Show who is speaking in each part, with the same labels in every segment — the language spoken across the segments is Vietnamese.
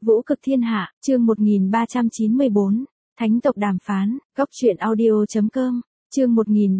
Speaker 1: Vũ cực thiên hạ, chương 1394, Thánh tộc đàm phán, góc truyện audio.com, chương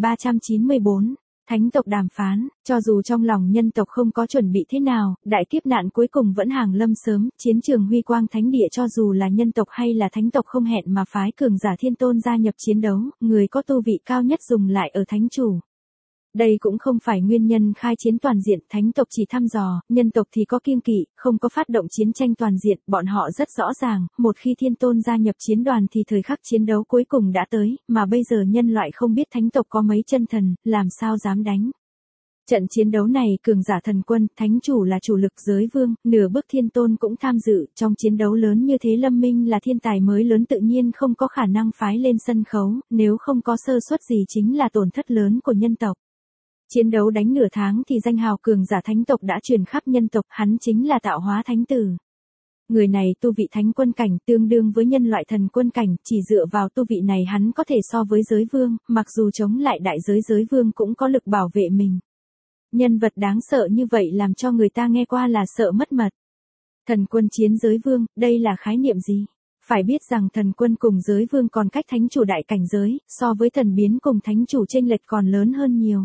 Speaker 1: 1394, Thánh tộc đàm phán, cho dù trong lòng nhân tộc không có chuẩn bị thế nào, đại kiếp nạn cuối cùng vẫn hàng lâm sớm, chiến trường huy quang thánh địa cho dù là nhân tộc hay là thánh tộc không hẹn mà phái cường giả thiên tôn gia nhập chiến đấu, người có tu vị cao nhất dùng lại ở thánh chủ. Đây cũng không phải nguyên nhân khai chiến toàn diện, thánh tộc chỉ thăm dò, nhân tộc thì có kiêng kỵ, không có phát động chiến tranh toàn diện, bọn họ rất rõ ràng, một khi thiên tôn gia nhập chiến đoàn thì thời khắc chiến đấu cuối cùng đã tới, mà bây giờ nhân loại không biết thánh tộc có mấy chân thần, làm sao dám đánh. Trận chiến đấu này cường giả thần quân, thánh chủ là chủ lực giới vương, nửa bước thiên tôn cũng tham dự, trong chiến đấu lớn như thế Lâm Minh là thiên tài mới lớn tự nhiên không có khả năng phái lên sân khấu, nếu không có sơ suất gì chính là tổn thất lớn của nhân tộc. Chiến đấu đánh nửa tháng thì danh hào cường giả thánh tộc đã truyền khắp nhân tộc, hắn chính là Tạo Hóa Thánh Tử. Người này tu vị thánh quân cảnh tương đương với nhân loại thần quân cảnh, chỉ dựa vào tu vị này hắn có thể so với giới vương, mặc dù chống lại đại giới vương cũng có lực bảo vệ mình. Nhân vật đáng sợ như vậy làm cho người ta nghe qua là sợ mất mật. Thần quân chiến giới vương, đây là khái niệm gì? Phải biết rằng thần quân cùng giới vương còn cách thánh chủ đại cảnh giới, so với thần biến cùng thánh chủ chênh lệch còn lớn hơn nhiều.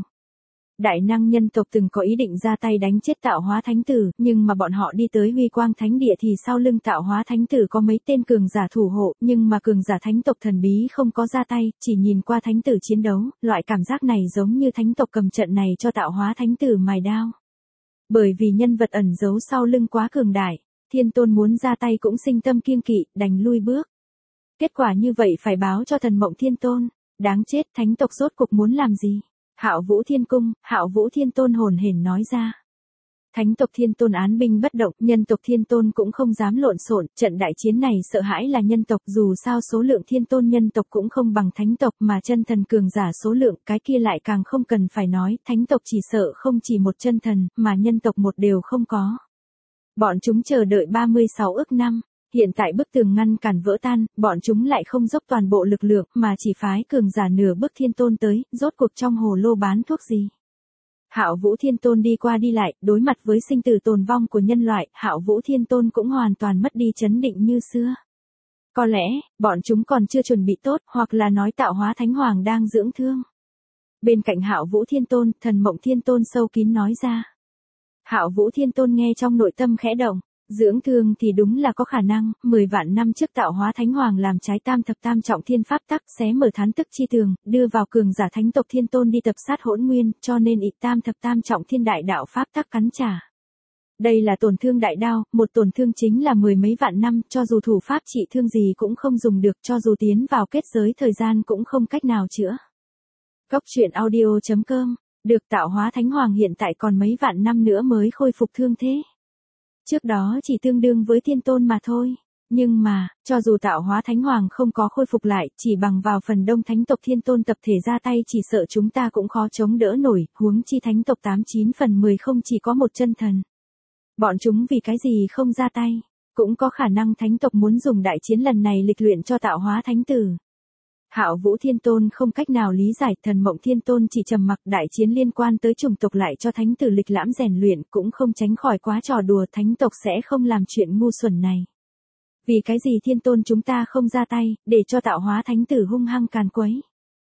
Speaker 1: Đại năng nhân tộc từng có ý định ra tay đánh chết Tạo Hóa Thánh Tử, nhưng mà bọn họ đi tới huy quang thánh địa thì sau lưng Tạo Hóa Thánh Tử có mấy tên cường giả thủ hộ, nhưng mà cường giả thánh tộc thần bí không có ra tay, chỉ nhìn qua thánh tử chiến đấu, loại cảm giác này giống như thánh tộc cầm trận này cho Tạo Hóa Thánh Tử mài đao. Bởi vì nhân vật ẩn giấu sau lưng quá cường đại, thiên tôn muốn ra tay cũng sinh tâm kiêng kỵ, đành lui bước. Kết quả như vậy phải báo cho thần mộng thiên tôn, đáng chết, thánh tộc rốt cục muốn làm gì? Hạo Vũ Thiên Cung, Hạo Vũ Thiên Tôn hồn hển nói ra. Thánh tộc Thiên Tôn án binh bất động, nhân tộc Thiên Tôn cũng không dám lộn xộn, trận đại chiến này sợ hãi là nhân tộc, dù sao số lượng Thiên Tôn nhân tộc cũng không bằng thánh tộc, mà chân thần cường giả số lượng, cái kia lại càng không cần phải nói, thánh tộc chỉ sợ không chỉ một chân thần, mà nhân tộc một đều không có. Bọn chúng chờ đợi 36 ức năm. Hiện tại bức tường ngăn cản vỡ tan, bọn chúng lại không dốc toàn bộ lực lượng, mà chỉ phái cường giả nửa bước thiên tôn tới, rốt cuộc trong hồ lô bán thuốc gì. Hạo Vũ Thiên Tôn đi qua đi lại, đối mặt với sinh tử tồn vong của nhân loại, Hạo Vũ Thiên Tôn cũng hoàn toàn mất đi chấn định như xưa. Có lẽ, bọn chúng còn chưa chuẩn bị tốt, hoặc là nói Tạo Hóa Thánh Hoàng đang dưỡng thương. Bên cạnh Hạo Vũ Thiên Tôn, Thần Mộng Thiên Tôn sâu kín nói ra. Hạo Vũ Thiên Tôn nghe trong nội tâm khẽ động. Dưỡng thương thì đúng là có khả năng, 10 vạn năm trước Tạo Hóa Thánh Hoàng làm trái tam thập tam trọng thiên pháp tắc, xé mở thán tức chi tường, đưa vào cường giả thánh tộc thiên tôn đi tập sát hỗn nguyên, cho nên ị tam thập tam trọng thiên đại đạo pháp tắc cắn trả. Đây là tổn thương đại đao, một tổn thương chính là 10 mấy vạn năm, cho dù thủ pháp trị thương gì cũng không dùng được, cho dù tiến vào kết giới thời gian cũng không cách nào chữa. Góc truyện audio.com, được Tạo Hóa Thánh Hoàng hiện tại còn mấy vạn năm nữa mới khôi phục thương thế. Trước đó chỉ tương đương với thiên tôn mà thôi. Nhưng mà, cho dù Tạo Hóa Thánh Hoàng không có khôi phục lại, chỉ bằng vào phần đông thánh tộc thiên tôn tập thể ra tay chỉ sợ chúng ta cũng khó chống đỡ nổi, huống chi thánh tộc 89 phần 10 không chỉ có một chân thần. Bọn chúng vì cái gì không ra tay, cũng có khả năng thánh tộc muốn dùng đại chiến lần này lịch luyện cho Tạo Hóa Thánh Tử. Hạo Vũ Thiên Tôn không cách nào lý giải, Thần Mộng Thiên Tôn chỉ trầm mặc, đại chiến liên quan tới chủng tộc lại cho thánh tử lịch lãm rèn luyện, cũng không tránh khỏi quá trò đùa, thánh tộc sẽ không làm chuyện ngu xuẩn này. Vì cái gì Thiên Tôn chúng ta không ra tay, để cho Tạo Hóa Thánh Tử hung hăng càn quấy.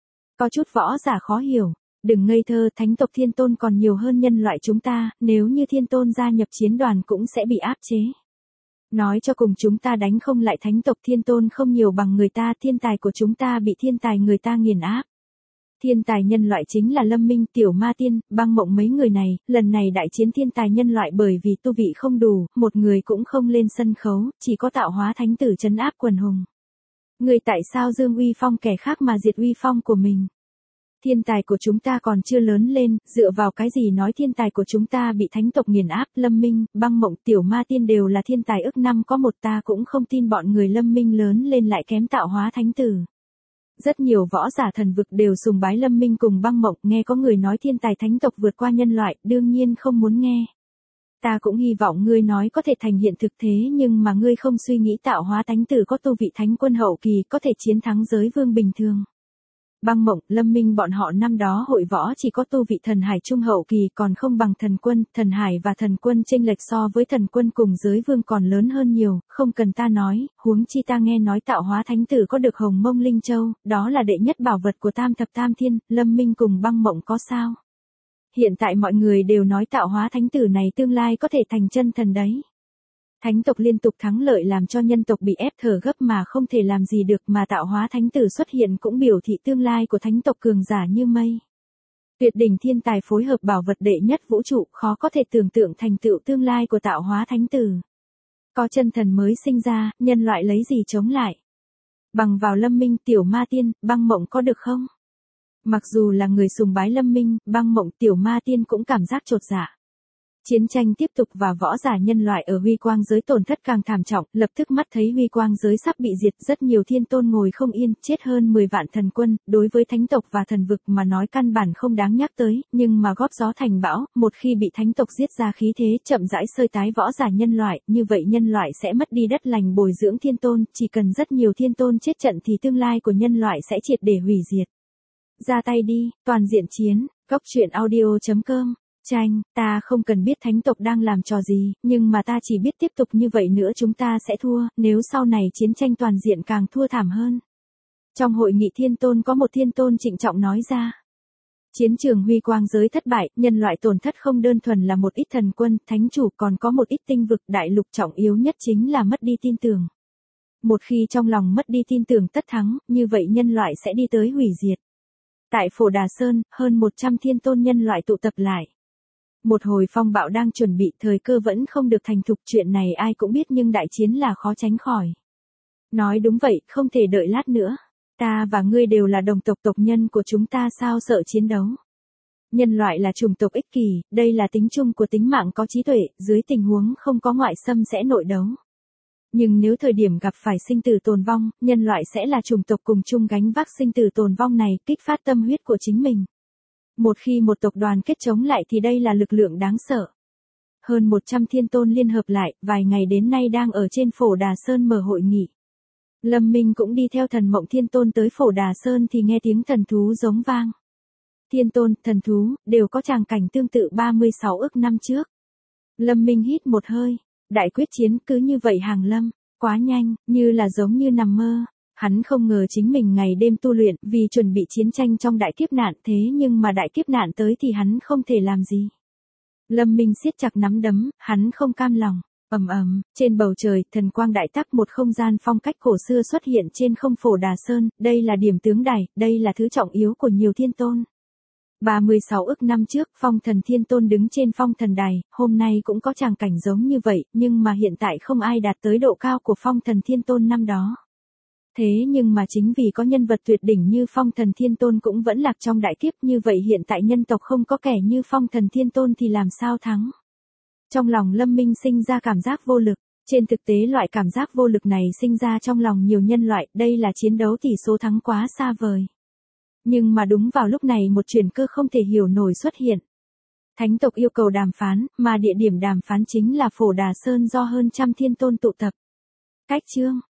Speaker 1: Có chút võ giả khó hiểu, đừng ngây thơ, thánh tộc Thiên Tôn còn nhiều hơn nhân loại chúng ta, nếu như Thiên Tôn gia nhập chiến đoàn cũng sẽ bị áp chế. Nói cho cùng chúng ta đánh không lại thánh tộc thiên tôn không nhiều bằng người ta, thiên tài của chúng ta bị thiên tài người ta nghiền áp. Thiên tài nhân loại chính là Lâm Minh, Tiểu Ma Tiên, Băng Mộng mấy người này, lần này đại chiến thiên tài nhân loại bởi vì tu vị không đủ, một người cũng không lên sân khấu, chỉ có Tạo Hóa Thánh Tử trấn áp quần hùng. Người tại sao dương uy phong kẻ khác mà diệt uy phong của mình? Thiên tài của chúng ta còn chưa lớn lên, dựa vào cái gì nói thiên tài của chúng ta bị thánh tộc nghiền áp, Lâm Minh, Băng Mộng, Tiểu Ma Tiên đều là thiên tài ức năm có một, ta cũng không tin bọn người Lâm Minh lớn lên lại kém Tạo Hóa Thánh Tử. Rất nhiều võ giả thần vực đều sùng bái Lâm Minh cùng Băng Mộng, nghe có người nói thiên tài thánh tộc vượt qua nhân loại, đương nhiên không muốn nghe. Ta cũng hy vọng ngươi nói có thể thành hiện thực thế nhưng mà ngươi không suy nghĩ Tạo Hóa Thánh Tử có tu vị thánh quân hậu kỳ có thể chiến thắng giới vương bình thường. Băng Mộng, Lâm Minh bọn họ năm đó hội võ chỉ có tu vị thần hải trung hậu kỳ, còn không bằng thần quân, thần hải và thần quân chênh lệch so với thần quân cùng giới vương còn lớn hơn nhiều, không cần ta nói, huống chi ta nghe nói Tạo Hóa Thánh Tử có được Hồng Mông Linh Châu, đó là đệ nhất bảo vật của Tam Thập Tam Thiên, Lâm Minh cùng Băng Mộng có sao? Hiện tại mọi người đều nói Tạo Hóa Thánh Tử này tương lai có thể thành chân thần đấy. Thánh tộc liên tục thắng lợi làm cho nhân tộc bị ép thở gấp mà không thể làm gì được, mà Tạo Hóa Thánh Tử xuất hiện cũng biểu thị tương lai của thánh tộc cường giả như mây. Tuyệt đỉnh thiên tài phối hợp bảo vật đệ nhất vũ trụ, khó có thể tưởng tượng thành tựu tương lai của Tạo Hóa Thánh Tử. Có chân thần mới sinh ra, nhân loại lấy gì chống lại? Bằng vào Lâm Minh, Tiểu Ma Tiên, Băng Mộng có được không? Mặc dù là người sùng bái Lâm Minh, Băng Mộng, Tiểu Ma Tiên cũng cảm giác chột dạ. Chiến tranh tiếp tục và võ giả nhân loại ở Huy Quang giới tổn thất càng thảm trọng, lập tức mắt thấy Huy Quang giới sắp bị diệt, rất nhiều thiên tôn ngồi không yên, chết hơn 10 vạn thần quân, đối với thánh tộc và thần vực mà nói căn bản không đáng nhắc tới, nhưng mà góp gió thành bão, một khi bị thánh tộc giết ra khí thế, chậm rãi sơi tái võ giả nhân loại, như vậy nhân loại sẽ mất đi đất lành bồi dưỡng thiên tôn, chỉ cần rất nhiều thiên tôn chết trận thì tương lai của nhân loại sẽ triệt để hủy diệt. Ra tay đi, toàn diện chiến, goctruyện.audio.com. Tranh, ta không cần biết thánh tộc đang làm trò gì, nhưng mà ta chỉ biết tiếp tục như vậy nữa chúng ta sẽ thua, nếu sau này chiến tranh toàn diện càng thua thảm hơn. Trong hội nghị thiên tôn có một thiên tôn trịnh trọng nói ra. Chiến trường Huy Quang giới thất bại, nhân loại tổn thất không đơn thuần là một ít thần quân, thánh chủ, còn có một ít tinh vực, đại lục trọng yếu nhất chính là mất đi tin tưởng. Một khi trong lòng mất đi tin tưởng tất thắng, như vậy nhân loại sẽ đi tới hủy diệt. Tại Phổ Đà Sơn, hơn 100 thiên tôn nhân loại tụ tập lại. Một hồi phong bạo đang chuẩn bị, thời cơ vẫn không được thành thục, chuyện này ai cũng biết nhưng đại chiến là khó tránh khỏi. Nói đúng vậy, không thể đợi lát nữa. Ta và ngươi đều là đồng tộc, tộc nhân của chúng ta sao sợ chiến đấu. Nhân loại là chủng tộc ích kỷ, đây là tính chung của tính mạng có trí tuệ, dưới tình huống không có ngoại xâm sẽ nội đấu. Nhưng nếu thời điểm gặp phải sinh tử tồn vong, nhân loại sẽ là chủng tộc cùng chung gánh vác sinh tử tồn vong này, kích phát tâm huyết của chính mình. Một khi một tộc đoàn kết chống lại thì đây là lực lượng đáng sợ. Hơn 100 thiên tôn liên hợp lại, vài ngày đến nay đang ở trên Phổ Đà Sơn mở hội nghị. Lâm Minh cũng đi theo Thần Mộng Thiên Tôn tới Phổ Đà Sơn thì nghe tiếng thần thú giống vang. Thiên tôn, thần thú, đều có tràng cảnh tương tự 36 ức năm trước. Lâm Minh hít một hơi, đại quyết chiến cứ như vậy hàng lâm, quá nhanh, như là giống như nằm mơ. Hắn không ngờ chính mình ngày đêm tu luyện vì chuẩn bị chiến tranh trong đại kiếp nạn, thế nhưng mà đại kiếp nạn tới thì hắn không thể làm gì. Lâm Minh siết chặt nắm đấm, hắn không cam lòng. Ầm ầm, trên bầu trời, thần quang đại tắc, một không gian phong cách cổ xưa xuất hiện trên không Phổ Đà Sơn, đây là điểm tướng đài, đây là thứ trọng yếu của nhiều thiên tôn. 36 ức năm trước, Phong Thần Thiên Tôn đứng trên Phong Thần Đài, hôm nay cũng có tràng cảnh giống như vậy, nhưng mà hiện tại không ai đạt tới độ cao của Phong Thần Thiên Tôn năm đó. Thế nhưng mà chính vì có nhân vật tuyệt đỉnh như Phong Thần Thiên Tôn cũng vẫn lạc trong đại kiếp, như vậy hiện tại nhân tộc không có kẻ như Phong Thần Thiên Tôn thì làm sao thắng. Trong lòng Lâm Minh sinh ra cảm giác vô lực, trên thực tế loại cảm giác vô lực này sinh ra trong lòng nhiều nhân loại, đây là chiến đấu tỷ số thắng quá xa vời. Nhưng mà đúng vào lúc này một chuyển cơ không thể hiểu nổi xuất hiện. Thánh tộc yêu cầu đàm phán, mà địa điểm đàm phán chính là Phổ Đà Sơn do hơn trăm thiên tôn tụ tập. Cách chương